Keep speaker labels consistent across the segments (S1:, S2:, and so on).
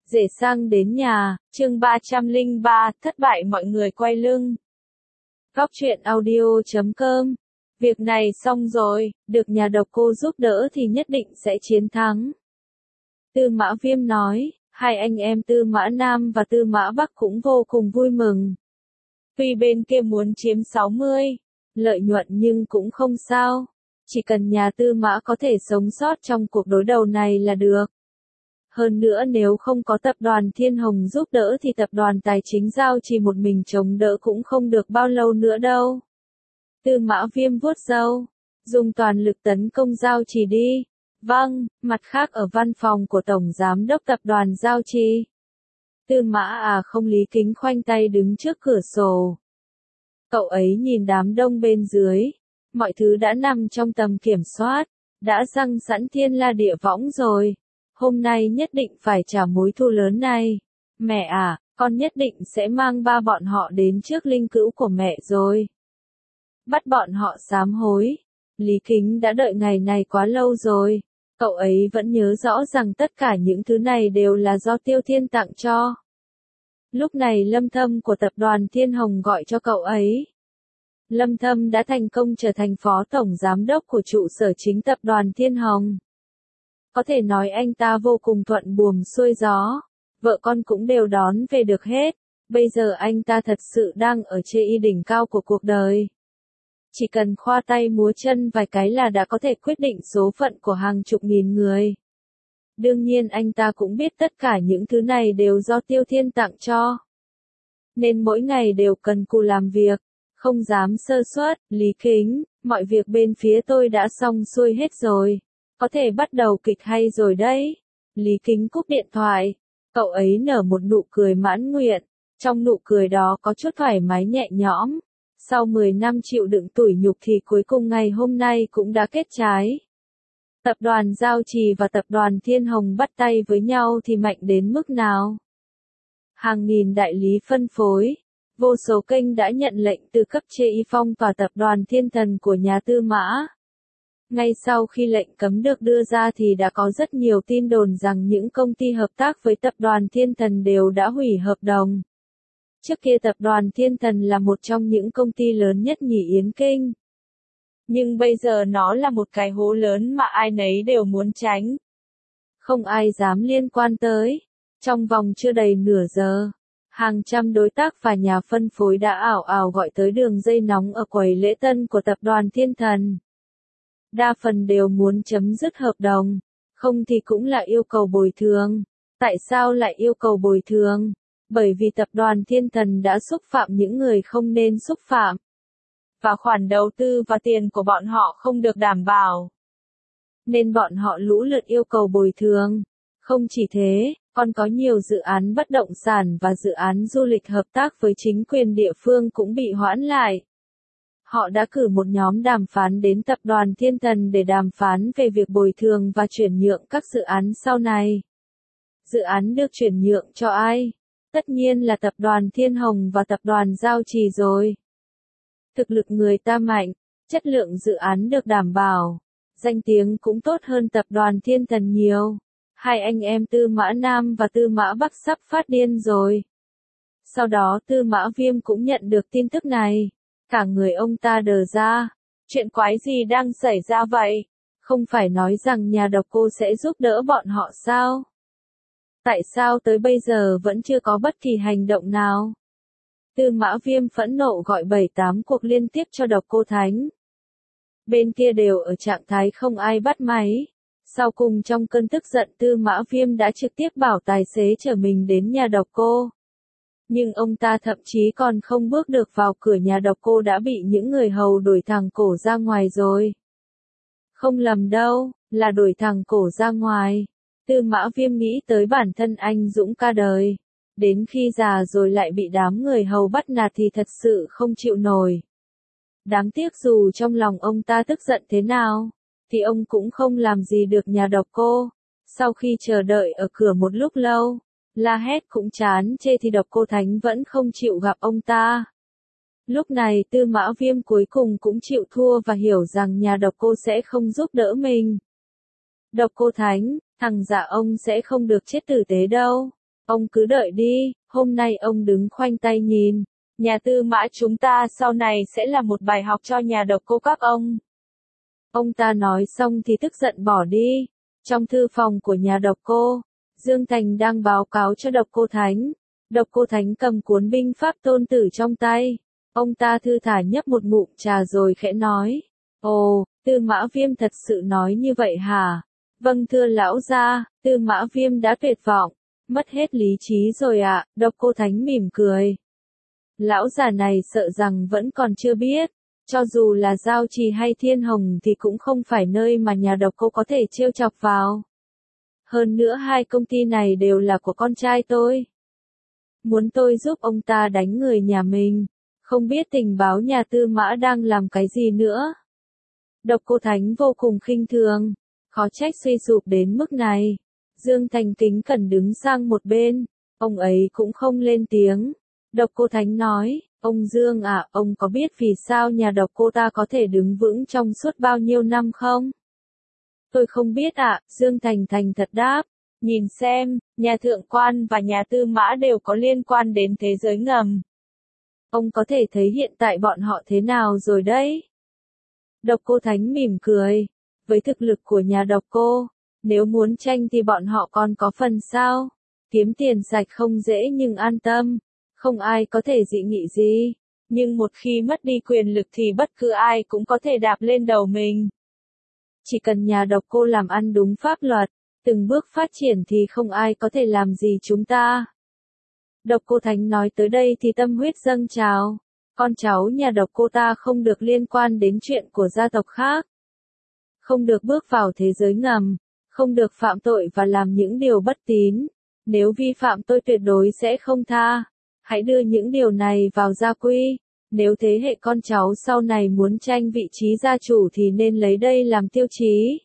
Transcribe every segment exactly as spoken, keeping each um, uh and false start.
S1: Rể sang đến nhà, chương ba trăm lẻ ba, thất bại mọi người quay lưng. Góc truyện audio chấm com. Việc này xong rồi, được nhà độc cô giúp đỡ thì nhất định sẽ chiến thắng. Tư Mã Viêm nói, hai anh em Tư Mã Nam và Tư Mã Bắc cũng vô cùng vui mừng. Tuy bên kia muốn chiếm sáu mươi, lợi nhuận nhưng cũng không sao. Chỉ cần nhà Tư Mã có thể sống sót trong cuộc đối đầu này là được. Hơn nữa nếu không có tập đoàn Thiên Hồng giúp đỡ thì tập đoàn tài chính Giao Trì một mình chống đỡ cũng không được bao lâu nữa đâu. Tư Mã Viêm vuốt râu, dùng toàn lực tấn công Giao Trì đi. Vâng, mặt khác ở văn phòng của Tổng Giám đốc tập đoàn Giao Trì. Tư Mã à không Lý Kính khoanh tay đứng trước cửa sổ. Cậu ấy nhìn đám đông bên dưới, mọi thứ đã nằm trong tầm kiểm soát, đã răng sẵn thiên la địa võng rồi. Hôm nay nhất định phải trả mối thù lớn này. Mẹ à, con nhất định sẽ mang ba bọn họ đến trước linh cữu của mẹ rồi. Bắt bọn họ sám hối. Lý Kính đã đợi ngày này quá lâu rồi. Cậu ấy vẫn nhớ rõ rằng tất cả những thứ này đều là do Tiêu Thiên tặng cho. Lúc này Lâm Thâm của tập đoàn Thiên Hồng gọi cho cậu ấy. Lâm Thâm đã thành công trở thành phó tổng giám đốc của trụ sở chính tập đoàn Thiên Hồng. Có thể nói anh ta vô cùng thuận buồm xuôi gió, vợ con cũng đều đón về được hết, bây giờ anh ta thật sự đang ở trên đỉnh cao của cuộc đời. Chỉ cần khoa tay múa chân vài cái là đã có thể quyết định số phận của hàng chục nghìn người. Đương nhiên anh ta cũng biết tất cả những thứ này đều do Tiêu Thiên tặng cho. Nên mỗi ngày đều cần cù làm việc, không dám sơ suất. Lý Kính, mọi việc bên phía tôi đã xong xuôi hết rồi. Có thể bắt đầu kịch hay rồi đấy. Lý Kính cúp điện thoại. Cậu ấy nở một nụ cười mãn nguyện. Trong nụ cười đó có chút thoải mái nhẹ nhõm. Sau mười năm chịu đựng tủi nhục thì cuối cùng ngày hôm nay cũng đã kết trái. Tập đoàn Giao Trì và tập đoàn Thiên Hồng bắt tay với nhau thì mạnh đến mức nào? Hàng nghìn đại lý phân phối. Vô số kênh đã nhận lệnh từ cấp trên phong tỏa tập đoàn Thiên Thần của nhà Tư Mã. Ngay sau khi lệnh cấm được đưa ra thì đã có rất nhiều tin đồn rằng những công ty hợp tác với tập đoàn Thiên Thần đều đã hủy hợp đồng. Trước kia tập đoàn Thiên Thần là một trong những công ty lớn nhất nhì Yến Kinh. Nhưng bây giờ nó là một cái hố lớn mà ai nấy đều muốn tránh. Không ai dám liên quan tới. Trong vòng chưa đầy nửa giờ, hàng trăm đối tác và nhà phân phối đã ảo ảo gọi tới đường dây nóng ở quầy lễ tân của tập đoàn Thiên Thần. Đa phần đều muốn chấm dứt hợp đồng, không thì cũng là yêu cầu bồi thường. Tại sao lại yêu cầu bồi thường? Bởi vì tập đoàn Thiên Thần đã xúc phạm những người không nên xúc phạm. Và khoản đầu tư và tiền của bọn họ không được đảm bảo. Nên bọn họ lũ lượt yêu cầu bồi thường. Không chỉ thế, còn có nhiều dự án bất động sản và dự án du lịch hợp tác với chính quyền địa phương cũng bị hoãn lại. Họ đã cử một nhóm đàm phán đến tập đoàn Thiên Thần để đàm phán về việc bồi thường và chuyển nhượng các dự án sau này. Dự án được chuyển nhượng cho ai? Tất nhiên là tập đoàn Thiên Hồng và tập đoàn Giao Trì rồi. Thực lực người ta mạnh, chất lượng dự án được đảm bảo, danh tiếng cũng tốt hơn tập đoàn Thiên Thần nhiều. Hai anh em Tư Mã Nam và Tư Mã Bắc sắp phát điên rồi. Sau đó Tư Mã Viêm cũng nhận được tin tức này. Cả người ông ta đờ ra. Chuyện quái gì đang xảy ra vậy? Không phải nói rằng nhà độc cô sẽ giúp đỡ bọn họ sao? Tại sao tới bây giờ vẫn chưa có bất kỳ hành động nào? Tư Mã Viêm phẫn nộ gọi bảy tám cuộc liên tiếp cho độc cô Thánh. Bên kia đều ở trạng thái không ai bắt máy. Sau cùng trong cơn tức giận Tư Mã Viêm đã trực tiếp bảo tài xế chở mình đến nhà độc cô. Nhưng ông ta thậm chí còn không bước được vào cửa nhà độc cô đã bị những người hầu đuổi thẳng cổ ra ngoài rồi. Không lầm đâu, là đuổi thẳng cổ ra ngoài. Tư Mã Viêm nghĩ tới bản thân anh dũng ca đời. Đến khi già rồi lại bị đám người hầu bắt nạt thì thật sự không chịu nổi. Đáng tiếc dù trong lòng ông ta tức giận thế nào, thì ông cũng không làm gì được nhà độc cô. Sau khi chờ đợi ở cửa một lúc lâu, la hét cũng chán chê thì độc cô Thánh vẫn không chịu gặp ông ta. Lúc này Tư Mã Viêm cuối cùng cũng chịu thua và hiểu rằng nhà độc cô sẽ không giúp đỡ mình. Độc cô Thánh, thằng dạ ông sẽ không được chết tử tế đâu. Ông cứ đợi đi, hôm nay ông đứng khoanh tay nhìn. Nhà Tư Mã chúng ta sau này sẽ là một bài học cho nhà độc cô các ông. Ông ta nói xong thì tức giận bỏ đi. Trong thư phòng của nhà độc cô, Dương Thành đang báo cáo cho độc cô Thánh. Độc cô Thánh cầm cuốn binh pháp tôn tử trong tay. Ông ta thư thả nhấp một ngụm trà rồi khẽ nói. Ồ, Tư Mã Viêm thật sự nói như vậy hả? Vâng thưa lão gia, Tư Mã Viêm đã tuyệt vọng, mất hết lý trí rồi ạ, à. Độc cô Thánh mỉm cười. Lão già này sợ rằng vẫn còn chưa biết, cho dù là Giao Trì hay Thiên Hồng thì cũng không phải nơi mà nhà độc cô có thể trêu chọc vào. Hơn nữa hai công ty này đều là của con trai tôi. Muốn tôi giúp ông ta đánh người nhà mình, không biết tình báo nhà Tư Mã đang làm cái gì nữa. Độc cô Thánh vô cùng khinh thường, khó trách suy sụp đến mức này. Dương Thành kính cẩn đứng sang một bên, ông ấy cũng không lên tiếng. Độc cô Thánh nói, ông Dương à, ông có biết vì sao nhà độc cô ta có thể đứng vững trong suốt bao nhiêu năm không? Tôi không biết ạ, à, Dương Thành thành thật đáp. Nhìn xem, nhà Thượng Quan và nhà Tư Mã đều có liên quan đến thế giới ngầm. Ông có thể thấy hiện tại bọn họ thế nào rồi đấy. Độc cô Thánh mỉm cười. Với thực lực của nhà độc cô, nếu muốn tranh thì bọn họ còn có phần sao. Kiếm tiền sạch không dễ nhưng an tâm. Không ai có thể dị nghị gì. Nhưng một khi mất đi quyền lực thì bất cứ ai cũng có thể đạp lên đầu mình. Chỉ cần nhà độc cô làm ăn đúng pháp luật, từng bước phát triển thì không ai có thể làm gì chúng ta. Độc cô Thánh nói tới đây thì tâm huyết dâng trào. Con cháu nhà độc cô ta không được liên quan đến chuyện của gia tộc khác. Không được bước vào thế giới ngầm. Không được phạm tội và làm những điều bất tín. Nếu vi phạm tôi tuyệt đối sẽ không tha. Hãy đưa những điều này vào gia quy. Nếu thế hệ con cháu sau này muốn tranh vị trí gia chủ thì nên lấy đây làm tiêu chí.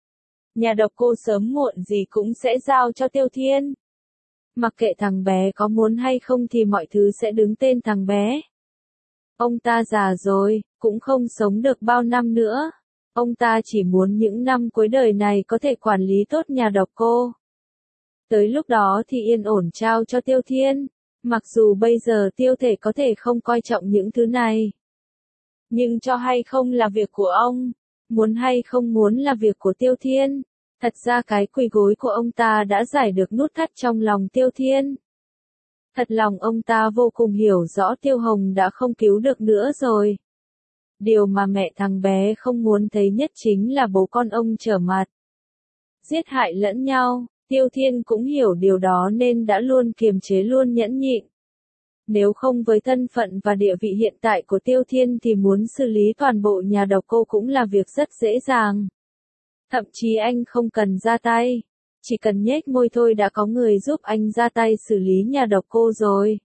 S1: Nhà độc cô sớm muộn gì cũng sẽ giao cho Tiêu Thiên. Mặc kệ thằng bé có muốn hay không thì mọi thứ sẽ đứng tên thằng bé. Ông ta già rồi, cũng không sống được bao năm nữa. Ông ta chỉ muốn những năm cuối đời này có thể quản lý tốt nhà độc cô. Tới lúc đó thì yên ổn trao cho Tiêu Thiên. Mặc dù bây giờ Tiêu Thể có thể không coi trọng những thứ này. Nhưng cho hay không là việc của ông. Muốn hay không muốn là việc của Tiêu Thiên. Thật ra cái quỳ gối của ông ta đã giải được nút thắt trong lòng Tiêu Thiên. Thật lòng ông ta vô cùng hiểu rõ Tiêu Hồng đã không cứu được nữa rồi. Điều mà mẹ thằng bé không muốn thấy nhất chính là bố con ông trở mặt. Giết hại lẫn nhau, Tiêu Thiên cũng hiểu điều đó nên đã luôn kiềm chế luôn nhẫn nhịn. Nếu không với thân phận và địa vị hiện tại của Tiêu Thiên thì muốn xử lý toàn bộ nhà độc cô cũng là việc rất dễ dàng. Thậm chí anh không cần ra tay. Chỉ cần nhếch môi thôi đã có người giúp anh ra tay xử lý nhà độc cô rồi.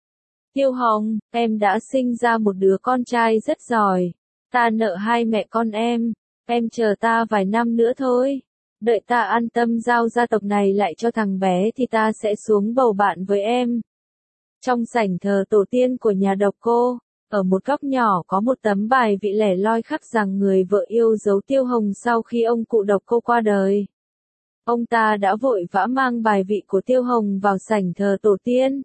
S1: Tiêu Hồng, em đã sinh ra một đứa con trai rất giỏi. Ta nợ hai mẹ con em. Em chờ ta vài năm nữa thôi. Đợi ta an tâm giao gia tộc này lại cho thằng bé thì ta sẽ xuống bầu bạn với em. Trong sảnh thờ tổ tiên của nhà độc cô, ở một góc nhỏ có một tấm bài vị lẻ loi khắc rằng người vợ yêu dấu Tiêu Hồng sau khi ông cụ độc cô qua đời. Ông ta đã vội vã mang bài vị của Tiêu Hồng vào sảnh thờ tổ tiên.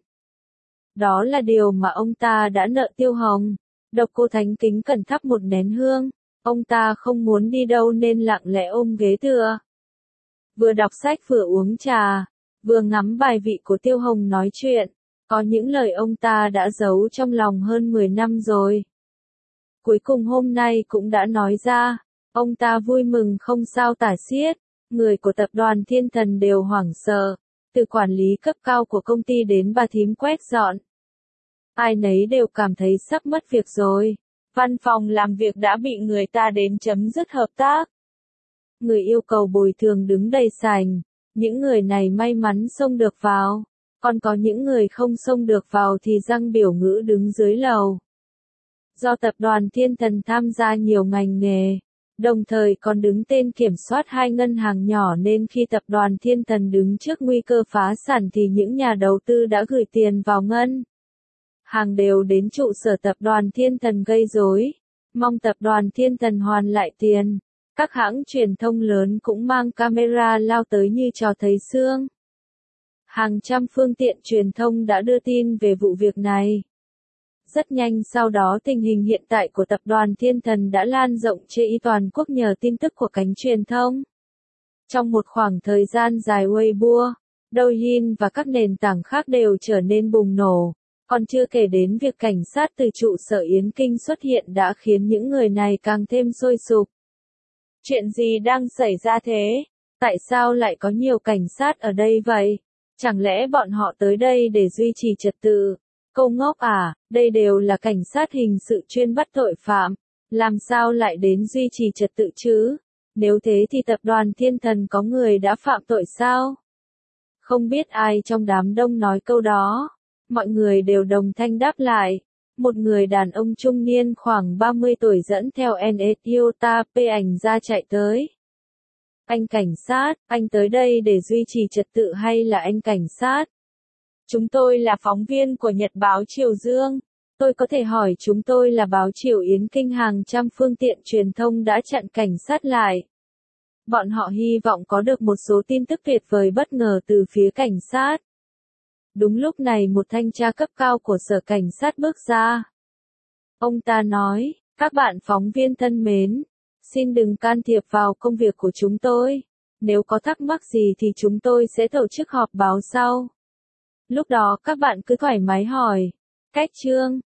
S1: Đó là điều mà ông ta đã nợ Tiêu Hồng. Độc cô Thánh kính cẩn thắp một nén hương. Ông ta không muốn đi đâu nên lặng lẽ ôm ghế tựa. Vừa đọc sách vừa uống trà, vừa ngắm bài vị của Tiêu Hồng nói chuyện. Có những lời ông ta đã giấu trong lòng hơn mười năm rồi. Cuối cùng hôm nay cũng đã nói ra. Ông ta vui mừng không sao tả xiết. Người của tập đoàn Thiên Thần đều hoảng sợ. Từ quản lý cấp cao của công ty đến bà thím quét dọn. Ai nấy đều cảm thấy sắp mất việc rồi. Văn phòng làm việc đã bị người ta đến chấm dứt hợp tác. Người yêu cầu bồi thường đứng đầy sảnh. Những người này may mắn xông được vào. Còn có những người không xông được vào thì răng biểu ngữ đứng dưới lầu. Do tập đoàn Thiên Thần tham gia nhiều ngành nghề, đồng thời còn đứng tên kiểm soát hai ngân hàng nhỏ nên khi tập đoàn Thiên Thần đứng trước nguy cơ phá sản thì những nhà đầu tư đã gửi tiền vào ngân hàng đều đến trụ sở tập đoàn Thiên Thần gây rối, mong tập đoàn Thiên Thần hoàn lại tiền. Các hãng truyền thông lớn cũng mang camera lao tới như trò thấy xương. Hàng trăm phương tiện truyền thông đã đưa tin về vụ việc này. Rất nhanh sau đó tình hình hiện tại của tập đoàn Thiên Thần đã lan rộng trên toàn quốc nhờ tin tức của cánh truyền thông. Trong một khoảng thời gian dài Weibo, Douyin và các nền tảng khác đều trở nên bùng nổ, còn chưa kể đến việc cảnh sát từ trụ sở Yến Kinh xuất hiện đã khiến những người này càng thêm sôi sục. Chuyện gì đang xảy ra thế? Tại sao lại có nhiều cảnh sát ở đây vậy? Chẳng lẽ bọn họ tới đây để duy trì trật tự? Câu ngốc à, đây đều là cảnh sát hình sự chuyên bắt tội phạm, làm sao lại đến duy trì trật tự chứ? Nếu thế thì tập đoàn Thiên Thần có người đã phạm tội sao? Không biết ai trong đám đông nói câu đó. Mọi người đều đồng thanh đáp lại. Một người đàn ông trung niên khoảng ba mươi tuổi dẫn theo en ét Toyota P ảnh ra chạy tới. Anh cảnh sát, anh tới đây để duy trì trật tự hay là anh cảnh sát? Chúng tôi là phóng viên của Nhật báo Triều Dương. Tôi có thể hỏi chúng tôi là báo Triều Yến Kinh, hàng trăm phương tiện truyền thông đã chặn cảnh sát lại. Bọn họ hy vọng có được một số tin tức tuyệt vời bất ngờ từ phía cảnh sát. Đúng lúc này một thanh tra cấp cao của sở cảnh sát bước ra. Ông ta nói, các bạn phóng viên thân mến, xin đừng can thiệp vào công việc của chúng tôi. Nếu có thắc mắc gì thì chúng tôi sẽ tổ chức họp báo sau. Lúc đó các bạn cứ thoải mái hỏi. Cách chương